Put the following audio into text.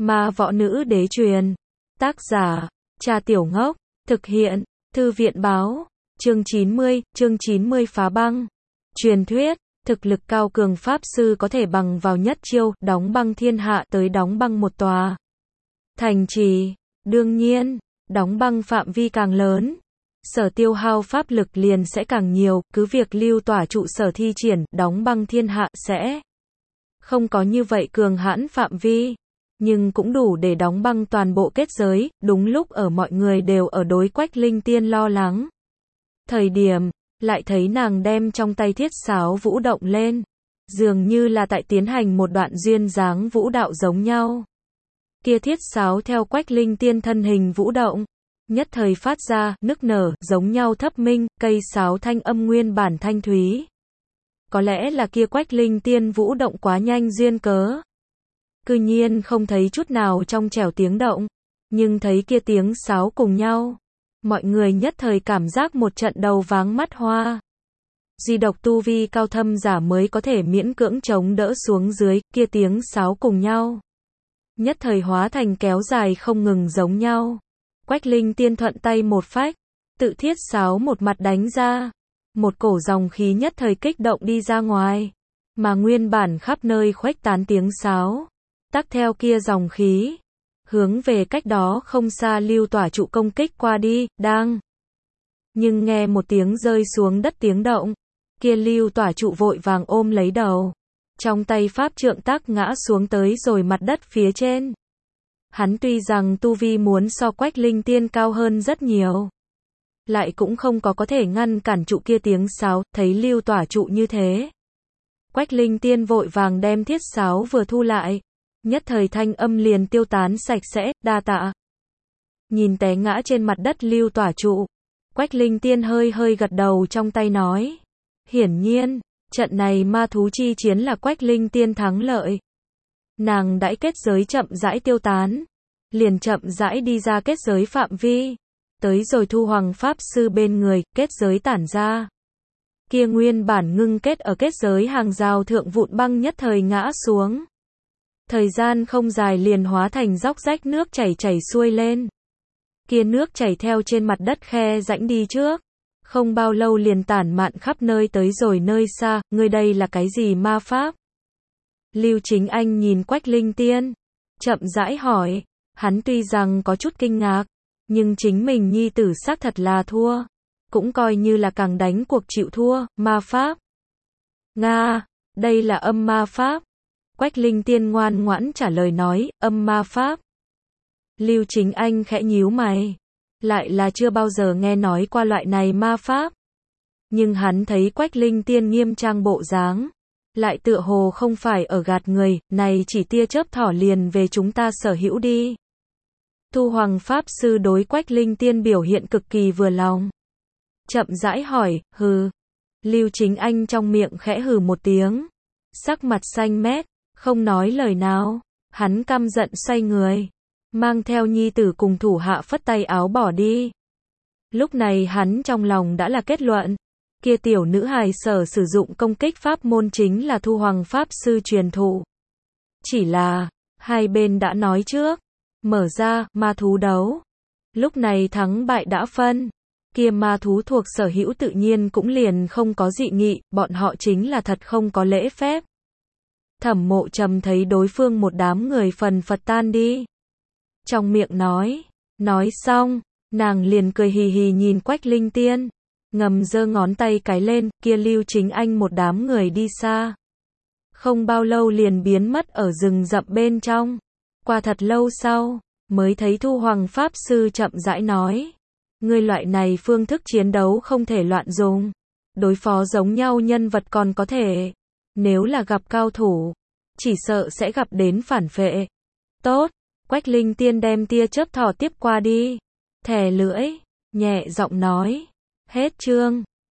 Ma võ nữ đế truyền. Tác giả, Trà Tiểu Ngốc. Thực hiện, Thư viện báo. Chương 90 phá băng. Truyền thuyết, thực lực cao cường pháp sư có thể bằng vào nhất chiêu, đóng băng thiên hạ tới đóng băng một tòa thành trì. Đương nhiên, đóng băng phạm vi càng lớn, sở tiêu hao pháp lực liền sẽ càng nhiều, cứ việc lưu tỏa trụ sở thi triển, đóng băng thiên hạ sẽ không có như vậy cường hãn phạm vi, nhưng cũng đủ để đóng băng toàn bộ kết giới. Đúng lúc ở mọi người đều ở đối Quách Linh Tiên lo lắng thời điểm, lại thấy nàng đem trong tay thiết sáo vũ động lên, dường như là tại tiến hành một đoạn duyên dáng vũ đạo giống nhau. Kia thiết sáo theo Quách Linh Tiên thân hình vũ động, nhất thời phát ra nức nở giống nhau thấp minh, cây sáo thanh âm nguyên bản thanh thúy. Có lẽ là kia Quách Linh Tiên vũ động quá nhanh duyên cớ, cư nhiên không thấy chút nào trong trẻo tiếng động, nhưng thấy kia tiếng sáo cùng nhau, mọi người nhất thời cảm giác một trận đầu váng mắt hoa. Duy độc tu vi cao thâm giả mới có thể miễn cưỡng chống đỡ xuống dưới, kia tiếng sáo cùng nhau, nhất thời hóa thành kéo dài không ngừng giống nhau. Quách Linh Tiên thuận tay một phách, tự thiết sáo một mặt đánh ra, một cổ dòng khí nhất thời kích động đi ra ngoài, mà nguyên bản khắp nơi khuếch tán tiếng sáo, tắc theo kia dòng khí, hướng về cách đó không xa lưu tỏa trụ công kích qua đi. Đang nhưng nghe một tiếng rơi xuống đất tiếng động, kia lưu tỏa trụ vội vàng ôm lấy đầu, trong tay pháp trượng tác ngã xuống tới rồi mặt đất phía trên. Hắn tuy rằng tu vi muốn so Quách Linh Tiên cao hơn rất nhiều, lại cũng không có thể ngăn cản trụ kia tiếng sáo. Thấy lưu tỏa trụ như thế, Quách Linh Tiên vội vàng đem thiết sáo vừa thu lại, nhất thời thanh âm liền tiêu tán sạch sẽ. Đa tạ. Nhìn té ngã trên mặt đất lưu tỏa trụ, Quách Linh Tiên hơi gật đầu trong tay nói, hiển nhiên, trận này ma thú chi chiến là Quách Linh Tiên thắng lợi. Nàng đãi kết giới chậm rãi tiêu tán, liền chậm rãi đi ra kết giới phạm vi, tới rồi Thu Hoàng pháp sư bên người, kết giới tản ra. Kia nguyên bản ngưng kết ở kết giới hàng rào thượng vụn băng nhất thời ngã xuống. Thời gian không dài liền hóa thành róc rách nước chảy xuôi lên. Kia nước chảy theo trên mặt đất khe rãnh đi trước, không bao lâu liền tản mạn khắp nơi tới rồi nơi xa. Ngươi đây là cái gì ma pháp? Lưu Chính Anh nhìn Quách Linh Tiên, chậm rãi hỏi. Hắn tuy rằng có chút kinh ngạc, nhưng chính mình nhi tử xác thật là thua, cũng coi như là càng đánh cuộc chịu thua. Ma pháp? Nga, đây là âm ma pháp. Quách Linh Tiên ngoan ngoãn trả lời nói, âm ma pháp. Lưu Chính Anh khẽ nhíu mày, lại là chưa bao giờ nghe nói qua loại này ma pháp. Nhưng hắn thấy Quách Linh Tiên nghiêm trang bộ dáng, lại tựa hồ không phải ở gạt người, này chỉ tia chớp thỏ liền về chúng ta sở hữu đi. Thu Hoàng pháp sư đối Quách Linh Tiên biểu hiện cực kỳ vừa lòng, chậm rãi hỏi, hừ. Lưu Chính Anh trong miệng khẽ hừ một tiếng, sắc mặt xanh mét, không nói lời nào. Hắn căm giận xoay người, mang theo nhi tử cùng thủ hạ phất tay áo bỏ đi. Lúc này hắn trong lòng đã là kết luận, kia tiểu nữ hài sở sử dụng công kích pháp môn chính là Thu Hoàng pháp sư truyền thụ. Chỉ là, hai bên đã nói trước, mở ra ma thú đấu. Lúc này thắng bại đã phân, kia ma thú thuộc sở hữu tự nhiên cũng liền không có dị nghị, bọn họ chính là thật không có lễ phép. Thẩm Mộ Trầm thấy đối phương một đám người phần phật tan đi, trong miệng nói xong, nàng liền cười hì hì nhìn Quách Linh Tiên, ngầm giơ ngón tay cái lên. Kia Lưu Chính Anh một đám người đi xa, không bao lâu liền biến mất ở rừng rậm bên trong. Qua thật lâu sau, mới thấy Thu Hoàng pháp sư chậm rãi nói, ngươi loại này phương thức chiến đấu không thể loạn dùng, đối phó giống nhau nhân vật còn có thể, nếu là gặp cao thủ, chỉ sợ sẽ gặp đến phản phệ. Tốt. Quách Linh Tiên đem tia chớp thỏ tiếp qua đi, thè lưỡi, nhẹ giọng nói, hết chương.